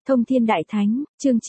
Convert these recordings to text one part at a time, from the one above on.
Thông Thiên Đại Thánh, chương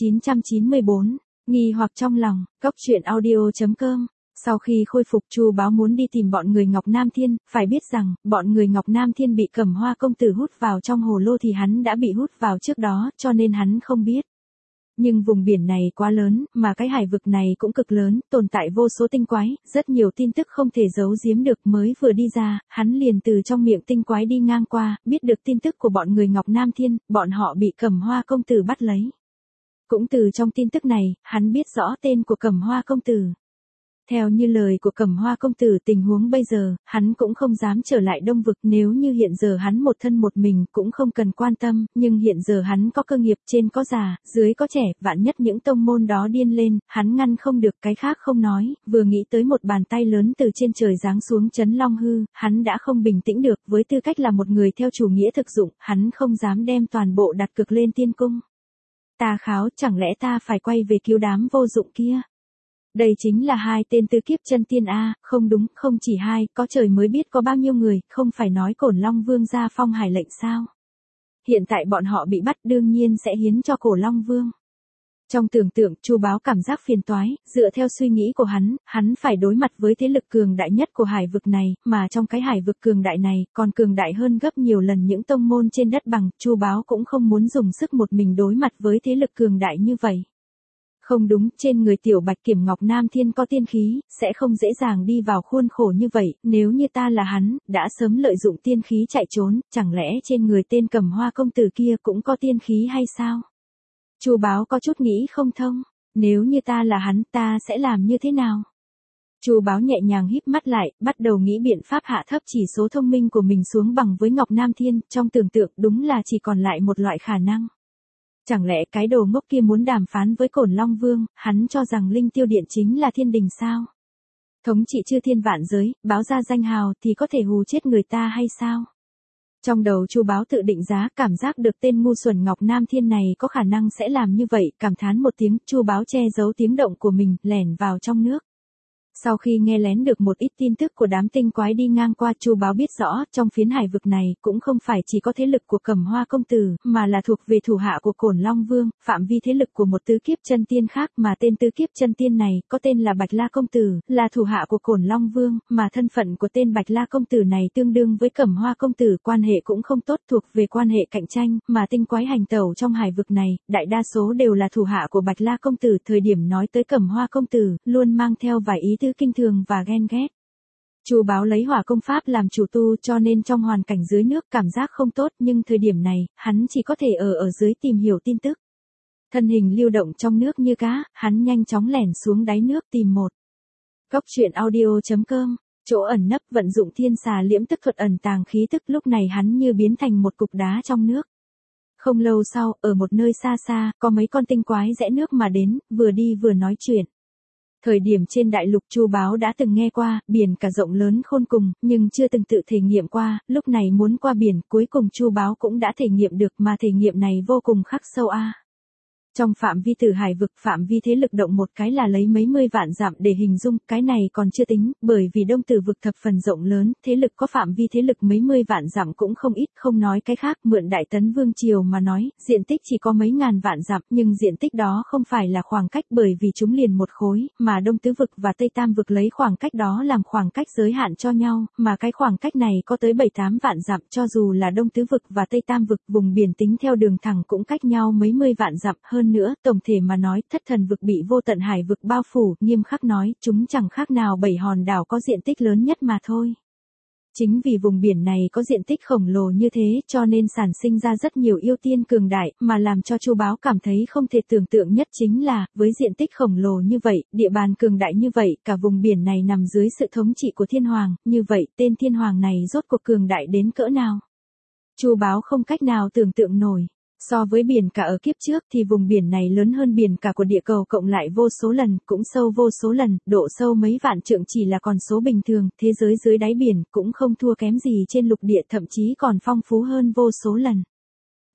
994, nghi hoặc trong lòng, Cốc Truyện Audio.com. Sau khi khôi phục, Chu Báo muốn đi tìm bọn người Ngọc Nam Thiên, phải biết rằng, bọn người Ngọc Nam Thiên bị Cẩm Hoa công tử hút vào trong hồ lô thì hắn đã bị hút vào trước đó, cho nên hắn không biết. Nhưng vùng biển này quá lớn, mà cái hải vực này cũng cực lớn, tồn tại vô số tinh quái, rất nhiều tin tức không thể giấu giếm được. Mới vừa đi ra, hắn liền từ trong miệng tinh quái đi ngang qua, biết được tin tức của bọn người Ngọc Nam Thiên, bọn họ bị Cẩm Hoa công tử bắt lấy. Cũng từ trong tin tức này, hắn biết rõ tên của Cẩm Hoa công tử. Theo như lời của Cẩm Hoa công tử, tình huống bây giờ, hắn cũng không dám trở lại Đông Vực. Nếu như hiện giờ hắn một thân một mình cũng không cần quan tâm, nhưng hiện giờ hắn có cơ nghiệp, trên có già, dưới có trẻ, vạn nhất những tông môn đó điên lên, hắn ngăn không được. Cái khác không nói, vừa nghĩ tới một bàn tay lớn từ trên trời giáng xuống trấn Long Hư, hắn đã không bình tĩnh được. Với tư cách là một người theo chủ nghĩa thực dụng, hắn không dám đem toàn bộ đặt cược lên tiên cung. Ta kháo, chẳng lẽ ta phải quay về cứu đám vô dụng kia? Đây chính là hai tên tứ kiếp chân tiên a, không đúng, không chỉ hai, có trời mới biết có bao nhiêu người, không phải nói Cổn Long Vương ra phong hải lệnh sao? Hiện tại bọn họ bị bắt đương nhiên sẽ hiến cho Cổ Long Vương. Trong tưởng tượng, Chu Báo cảm giác phiền toái, dựa theo suy nghĩ của hắn phải đối mặt với thế lực cường đại nhất của hải vực này, mà trong cái hải vực cường đại này, còn cường đại hơn gấp nhiều lần những tông môn trên đất bằng. Chu Báo cũng không muốn dùng sức một mình đối mặt với thế lực cường đại như vậy. Không đúng, trên người tiểu Bạch Kiểm Ngọc Nam Thiên có tiên khí, sẽ không dễ dàng đi vào khuôn khổ như vậy. Nếu như ta là hắn, đã sớm lợi dụng tiên khí chạy trốn, chẳng lẽ trên người tên Cẩm Hoa công tử kia cũng có tiên khí hay sao? Chu Báo có chút nghĩ không thông, nếu như ta là hắn, ta sẽ làm như thế nào? Chu Báo nhẹ nhàng híp mắt lại, bắt đầu nghĩ biện pháp hạ thấp chỉ số thông minh của mình xuống bằng với Ngọc Nam Thiên. Trong tưởng tượng đúng là chỉ còn lại một loại khả năng. Chẳng lẽ cái đồ ngốc kia muốn đàm phán với Cổn Long Vương, hắn cho rằng Linh Tiêu Điện chính là thiên đình sao? Thống trị chư thiên vạn giới, báo ra danh hào thì có thể hù chết người ta hay sao? Trong đầu Chu Báo tự định giá, cảm giác được tên ngu xuẩn Ngọc Nam Thiên này có khả năng sẽ làm như vậy, cảm thán một tiếng, Chu Báo che giấu tiếng động của mình, lẻn vào trong nước. Sau khi nghe lén được một ít tin tức của đám tinh quái đi ngang qua, Chu Báo biết rõ, trong phiến hải vực này, cũng không phải chỉ có thế lực của Cẩm Hoa công tử, mà là thuộc về thủ hạ của Cổn Long Vương, phạm vi thế lực của một tứ kiếp chân tiên khác, mà tên tứ kiếp chân tiên này, có tên là Bạch La công tử, là thủ hạ của Cổn Long Vương, mà thân phận của tên Bạch La công tử này tương đương với Cẩm Hoa công tử, quan hệ cũng không tốt, thuộc về quan hệ cạnh tranh, mà tinh quái hành tẩu trong hải vực này, đại đa số đều là thủ hạ của Bạch La công tử. Thời điểm nói tới Cẩm Hoa công tử, luôn mang theo vài ý tứ kinh thường và ghen ghét. Chu Báo lấy hỏa công pháp làm chủ tu, cho nên trong hoàn cảnh dưới nước cảm giác không tốt, nhưng thời điểm này, hắn chỉ có thể ở dưới tìm hiểu tin tức. Thân hình lưu động trong nước như cá, hắn nhanh chóng lẻn xuống đáy nước tìm một. Cốc Truyện Audio.com, chỗ ẩn nấp, vận dụng thiên xà liễm tức thuật ẩn tàng khí tức, lúc này hắn như biến thành một cục đá trong nước. Không lâu sau, ở một nơi xa xa, có mấy con tinh quái rẽ nước mà đến, vừa đi vừa nói chuyện. Thời điểm trên đại lục, Chu Báo đã từng nghe qua, biển cả rộng lớn khôn cùng, nhưng chưa từng tự thể nghiệm qua, lúc này muốn qua biển, cuối cùng Chu Báo cũng đã thể nghiệm được, mà thể nghiệm này vô cùng khắc sâu a. Trong phạm vi tử hải vực, phạm vi thế lực động một cái là lấy mấy mươi vạn dặm để hình dung, cái này còn chưa tính, bởi vì Đông Tử vực thập phần rộng lớn, thế lực có phạm vi thế lực mấy mươi vạn dặm cũng không ít, không nói cái khác, mượn Đại Tấn Vương Triều mà nói, diện tích chỉ có mấy ngàn vạn dặm, nhưng diện tích đó không phải là khoảng cách, bởi vì chúng liền một khối, mà Đông Tứ vực và Tây Tam vực lấy khoảng cách đó làm khoảng cách giới hạn cho nhau, mà cái khoảng cách này có tới 7-8 vạn dặm, cho dù là Đông Tứ vực và Tây Tam vực, vùng biển tính theo đường thẳng cũng cách nhau mấy mươi vạn dặm. Hơn nữa, tổng thể mà nói, Thất Thần vực bị Vô Tận Hải vực bao phủ, nghiêm khắc nói, chúng chẳng khác nào 7 hòn đảo có diện tích lớn nhất mà thôi. Chính vì vùng biển này có diện tích khổng lồ như thế, cho nên sản sinh ra rất nhiều yêu tiên cường đại, mà làm cho Chu Báo cảm thấy không thể tưởng tượng nhất chính là, với diện tích khổng lồ như vậy, địa bàn cường đại như vậy, cả vùng biển này nằm dưới sự thống trị của Thiên Hoàng, như vậy, tên Thiên Hoàng này rốt cuộc cường đại đến cỡ nào? Chu Báo không cách nào tưởng tượng nổi. So với biển cả ở kiếp trước thì vùng biển này lớn hơn biển cả của địa cầu cộng lại vô số lần, cũng sâu vô số lần, độ sâu mấy vạn trượng chỉ là con số bình thường, thế giới dưới đáy biển cũng không thua kém gì trên lục địa, thậm chí còn phong phú hơn vô số lần.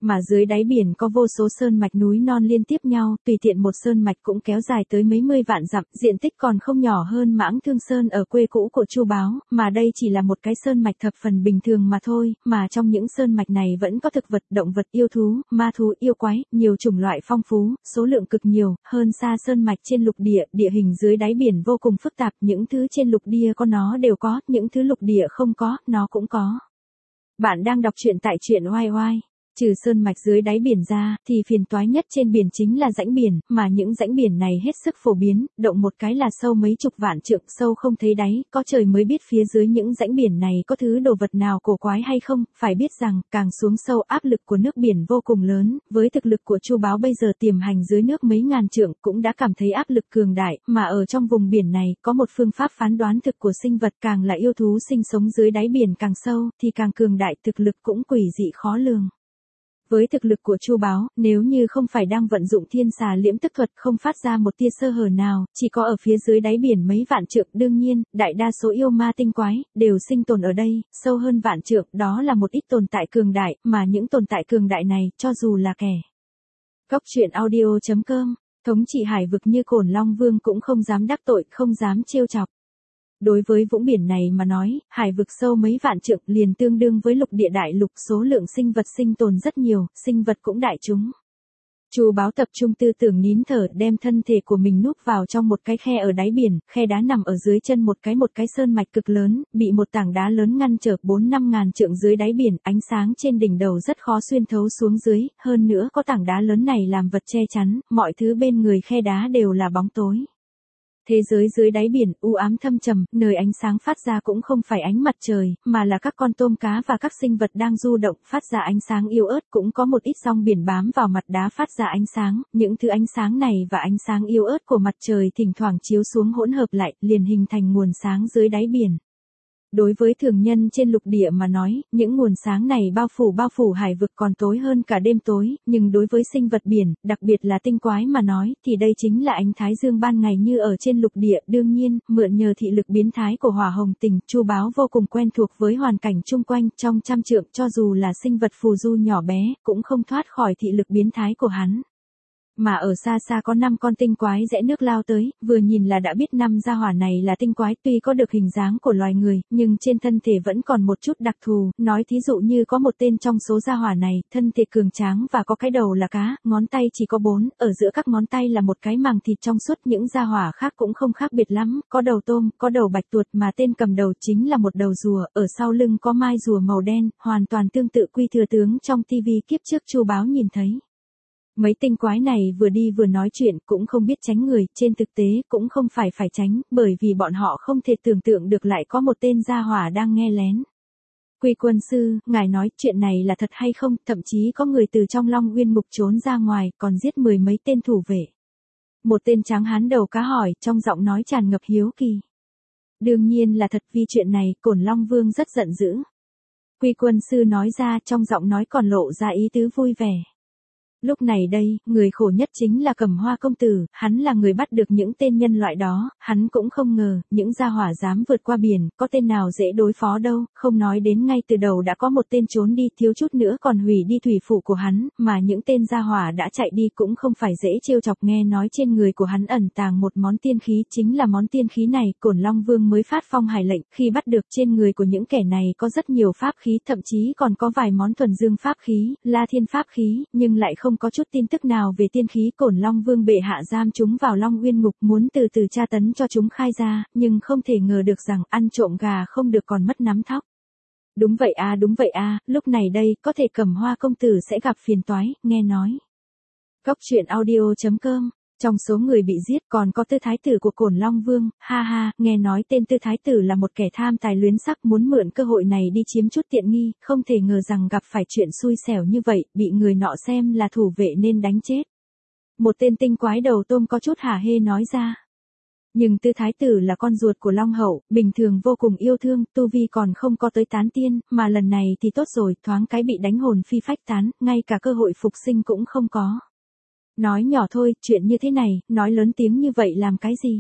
Mà dưới đáy biển có vô số sơn mạch núi non liên tiếp nhau, tùy tiện một sơn mạch cũng kéo dài tới mấy mươi vạn dặm, diện tích còn không nhỏ hơn Mãng Thương Sơn ở quê cũ của Chu Báo, mà đây chỉ là một cái sơn mạch thập phần bình thường mà thôi, mà trong những sơn mạch này vẫn có thực vật, động vật, yêu thú, ma thú, yêu quái, nhiều chủng loại phong phú, số lượng cực nhiều, hơn xa sơn mạch trên lục địa, địa hình dưới đáy biển vô cùng phức tạp, những thứ trên lục địa có nó đều có, những thứ lục địa không có, nó cũng có. Bạn đang đọc truyện tại truyện oai oai. Trừ sơn mạch dưới đáy biển ra, thì phiền toái nhất trên biển chính là rãnh biển, mà những rãnh biển này hết sức phổ biến, động một cái là sâu mấy chục vạn trượng, sâu không thấy đáy, có trời mới biết phía dưới những rãnh biển này có thứ đồ vật nào cổ quái hay không, phải biết rằng, càng xuống sâu áp lực của nước biển vô cùng lớn, với thực lực của Chu Báo bây giờ tiềm hành dưới nước mấy ngàn trượng cũng đã cảm thấy áp lực cường đại, mà ở trong vùng biển này, có một phương pháp phán đoán thực của sinh vật càng là yêu thú sinh sống dưới đáy biển càng sâu, thì càng cường đại, thực lực cũng quỷ dị khó lường. Với thực lực của Chu Báo, nếu như không phải đang vận dụng thiên xà liễm tức thuật không phát ra một tia sơ hở nào, chỉ có ở phía dưới đáy biển mấy vạn trượng, đương nhiên, đại đa số yêu ma tinh quái, đều sinh tồn ở đây, sâu hơn vạn trượng, đó là một ít tồn tại cường đại, mà những tồn tại cường đại này, cho dù là kẻ. Góc truyện audio.com, thống trị hải vực như Cổn Long Vương cũng không dám đắc tội, không dám trêu chọc. Đối với vũng biển này mà nói, hải vực sâu mấy vạn trượng liền tương đương với lục địa đại lục, số lượng sinh vật sinh tồn rất nhiều, sinh vật cũng đại chúng. Chu Báo tập trung tư tưởng nín thở, đem thân thể của mình núp vào trong một cái khe ở đáy biển, khe đá nằm ở dưới chân một cái sơn mạch cực lớn, bị một tảng đá lớn ngăn trở 4-5 ngàn trượng dưới đáy biển, ánh sáng trên đỉnh đầu rất khó xuyên thấu xuống dưới, hơn nữa có tảng đá lớn này làm vật che chắn, mọi thứ bên người khe đá đều là bóng tối. Thế giới dưới đáy biển, u ám thâm trầm, nơi ánh sáng phát ra cũng không phải ánh mặt trời, mà là các con tôm cá và các sinh vật đang du động phát ra ánh sáng yếu ớt, cũng có một ít rong biển bám vào mặt đá phát ra ánh sáng, những thứ ánh sáng này và ánh sáng yếu ớt của mặt trời thỉnh thoảng chiếu xuống hỗn hợp lại, liền hình thành nguồn sáng dưới đáy biển. Đối với thường nhân trên lục địa mà nói, những nguồn sáng này bao phủ hải vực còn tối hơn cả đêm tối, nhưng đối với sinh vật biển, đặc biệt là tinh quái mà nói, thì đây chính là ánh thái dương ban ngày như ở trên lục địa. Đương nhiên, mượn nhờ thị lực biến thái của Hỏa Hồng Tình, Chu Báo vô cùng quen thuộc với hoàn cảnh chung quanh, trong trăm trượng, cho dù là sinh vật phù du nhỏ bé, cũng không thoát khỏi thị lực biến thái của hắn. Mà ở xa xa có 5 con tinh quái rẽ nước lao tới, vừa nhìn là đã biết 5 gia hỏa này là tinh quái, tuy có được hình dáng của loài người, nhưng trên thân thể vẫn còn một chút đặc thù, nói thí dụ như có một tên trong số gia hỏa này, thân thể cường tráng và có cái đầu là cá, ngón tay chỉ có 4, ở giữa các ngón tay là một cái màng thịt trong suốt, những gia hỏa khác cũng không khác biệt lắm, có đầu tôm, có đầu bạch tuột, mà tên cầm đầu chính là một đầu rùa, ở sau lưng có mai rùa màu đen, hoàn toàn tương tự Quy Thừa Tướng trong TV kiếp trước Chu Báo nhìn thấy. Mấy tinh quái này vừa đi vừa nói chuyện, cũng không biết tránh người, trên thực tế cũng không phải tránh, bởi vì bọn họ không thể tưởng tượng được lại có một tên gia hỏa đang nghe lén. Quy quân sư, ngài nói chuyện này là thật hay không, thậm chí có người từ trong Long Uyên Ngục trốn ra ngoài, còn giết 10 mấy tên thủ vệ. Một tên tráng hán đầu cá hỏi, trong giọng nói tràn ngập hiếu kỳ. Đương nhiên là thật, vì chuyện này, Cổn Long Vương rất giận dữ. Quy quân sư nói ra, trong giọng nói còn lộ ra ý tứ vui vẻ. Lúc này đây, người khổ nhất chính là Cẩm Hoa công tử, hắn là người bắt được những tên nhân loại đó, hắn cũng không ngờ, những gia hỏa dám vượt qua biển, có tên nào dễ đối phó đâu, không nói đến ngay từ đầu đã có một tên trốn đi, thiếu chút nữa còn hủy đi thủy phủ của hắn, mà những tên gia hỏa đã chạy đi cũng không phải dễ trêu chọc. Nghe nói trên người của hắn ẩn tàng một món tiên khí, chính là món tiên khí này, Cổn Long Vương mới phát phong hải lệnh, khi bắt được trên người của những kẻ này có rất nhiều pháp khí, thậm chí còn có vài món thuần dương pháp khí, La Thiên pháp khí, nhưng lại không có chút tin tức nào về tiên khí. Cổn Long Vương bệ hạ giam chúng vào Long Uyên Ngục, muốn từ từ tra tấn cho chúng khai ra, nhưng không thể ngờ được rằng ăn trộm gà không được còn mất nắm thóc. Đúng vậy à, lúc này đây, có thể Cẩm Hoa công tử sẽ gặp phiền toái, nghe nói. Góc truyện audio.com, trong số người bị giết còn có Tư Thái tử của Cổn Long Vương, ha ha, nghe nói tên Tư Thái tử là một kẻ tham tài luyến sắc, muốn mượn cơ hội này đi chiếm chút tiện nghi, không thể ngờ rằng gặp phải chuyện xui xẻo như vậy, bị người nọ xem là thủ vệ nên đánh chết. Một tên tinh quái đầu tôm có chút hả hê nói ra. Nhưng Tư Thái tử là con ruột của Long Hậu, bình thường vô cùng yêu thương, tu vi còn không có tới tán tiên, mà lần này thì tốt rồi, thoáng cái bị đánh hồn phi phách tán, ngay cả cơ hội phục sinh cũng không có. Nói nhỏ thôi, chuyện như thế này, nói lớn tiếng như vậy làm cái gì?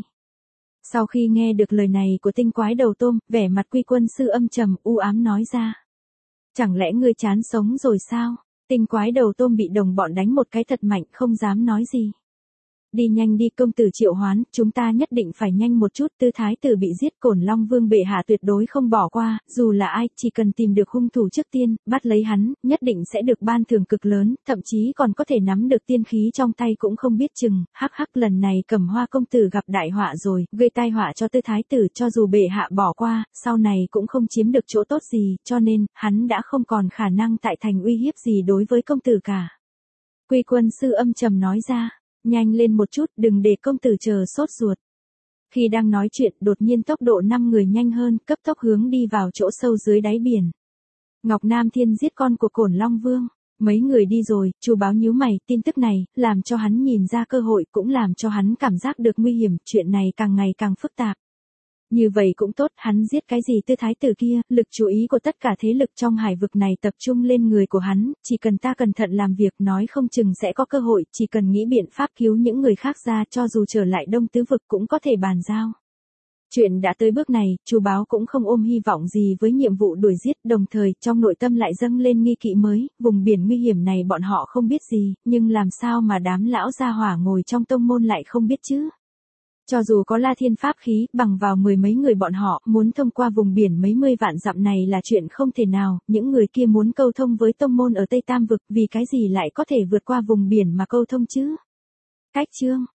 Sau khi nghe được lời này của tinh quái đầu tôm, vẻ mặt Quy quân sư âm trầm, u ám nói ra. Chẳng lẽ ngươi chán sống rồi sao? Tinh quái đầu tôm bị đồng bọn đánh một cái thật mạnh không dám nói gì. Đi nhanh đi công tử Triệu Hoán, chúng ta nhất định phải nhanh một chút, Tư Thái Tử bị giết, Cổn Long Vương bệ hạ tuyệt đối không bỏ qua, dù là ai, chỉ cần tìm được hung thủ trước tiên, bắt lấy hắn, nhất định sẽ được ban thưởng cực lớn, thậm chí còn có thể nắm được tiên khí trong tay cũng không biết chừng, hắc hắc lần này Cẩm Hoa công tử gặp đại họa rồi, gây tai họa cho Tư Thái Tử, cho dù bệ hạ bỏ qua, sau này cũng không chiếm được chỗ tốt gì, cho nên, hắn đã không còn khả năng tại thành uy hiếp gì đối với công tử cả. Quy Quân sư âm trầm nói ra. Nhanh lên một chút, đừng để công tử chờ sốt ruột. Khi đang nói chuyện, đột nhiên tốc độ 5 người nhanh hơn, cấp tốc hướng đi vào chỗ sâu dưới đáy biển. Ngọc Nam Thiên giết con của Cổn Long Vương. Mấy người đi rồi, Chu Báo nhíu mày, tin tức này, làm cho hắn nhìn ra cơ hội, cũng làm cho hắn cảm giác được nguy hiểm, chuyện này càng ngày càng phức tạp. Như vậy cũng tốt, hắn giết cái gì Tư Thái Tử kia, lực chú ý của tất cả thế lực trong hải vực này tập trung lên người của hắn, chỉ cần ta cẩn thận làm việc nói không chừng sẽ có cơ hội, chỉ cần nghĩ biện pháp cứu những người khác ra cho dù trở lại Đông Tứ Vực cũng có thể bàn giao. Chuyện đã tới bước này, Chu Báo cũng không ôm hy vọng gì với nhiệm vụ đuổi giết, đồng thời trong nội tâm lại dâng lên nghi kỵ mới, vùng biển nguy hiểm này bọn họ không biết gì, nhưng làm sao mà đám lão gia hỏa ngồi trong tông môn lại không biết chứ? Cho dù có La Thiên pháp khí, bằng vào 10 mấy người bọn họ, muốn thông qua vùng biển mấy mươi vạn dặm này là chuyện không thể nào, những người kia muốn câu thông với tông môn ở Tây Tam Vực, vì cái gì lại có thể vượt qua vùng biển mà câu thông chứ? Cách chương